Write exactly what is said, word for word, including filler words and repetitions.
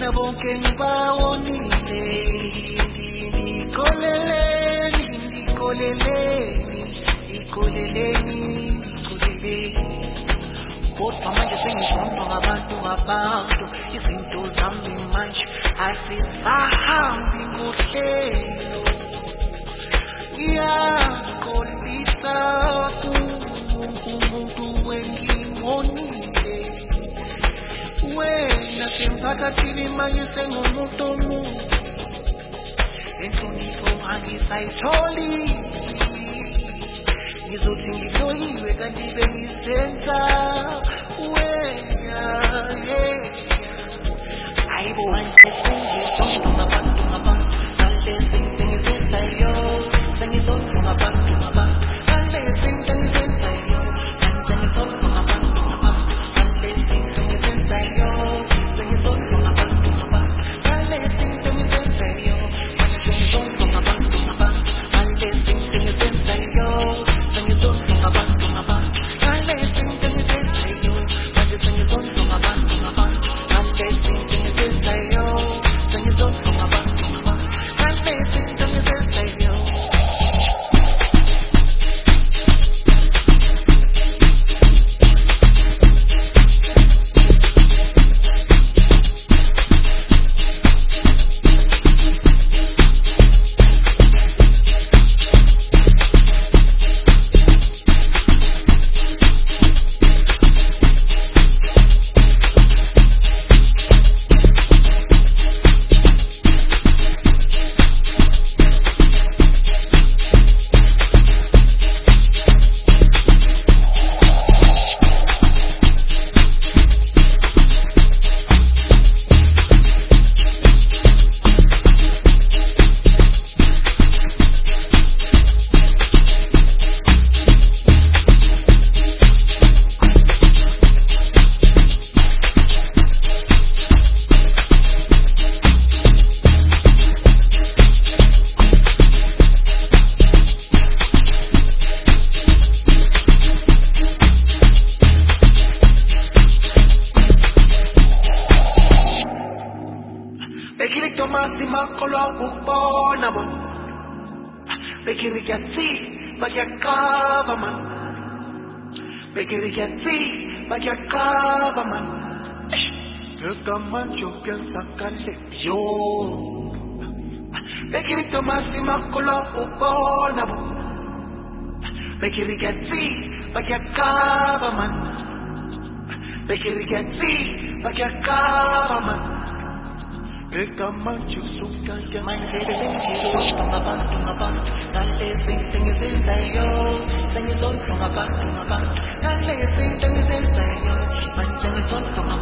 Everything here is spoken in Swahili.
bonke ngibawonile ndikoleleni ndikoleleni ndikoleleni ndikoleleni kodwa manje sengishonwa ngabantu ngabantu izinto zami manje azisahambi ngohlelo ngiyaqolisa kumuntu wengimonile wena semphakathini manje sengumuntu omubi enhlonipho angisayitholi ngizothi ngihloyiwe kanti bengizenza wena hayibo sengizonto ngabantu ngabantu ngalezi zinto engizenzayo sengizonto ngabantu ngabantu ngalezi zinto engizenzayo sengizonto ngabantu ngabantu ngalezi zinto engizenzayo sengizonto ngabantu ngabantu ngalezi zinto engizenzayo sengizonto ngabantu ngabantu ngalezi zinto engizenzayo sengizonto ngabantu ngabantu ngalezi zinto engizenzayo manje sengizonto ngabantu ngabantu ngalezi zinto engizenzayo sengizonto ngabantu ngabantu ngalezi zinto engizenzayo. Bekiri tomasi makolo ubona bo Bekiri gati bagyakava man Bekiri gati bagyakava man Eka mancho piensa kale yo Bekiri tomasi makolo ubona bo Bekiri gati bagyakava man Bekiri gati bagyakava man Eka mancho suka ya manje sengizonto ngabantu ngabantu ngalezi zinto engizenzayo sengizonto ngabantu ngabantu ngalezi zinto engizenzayo manje ngizonto ngabantu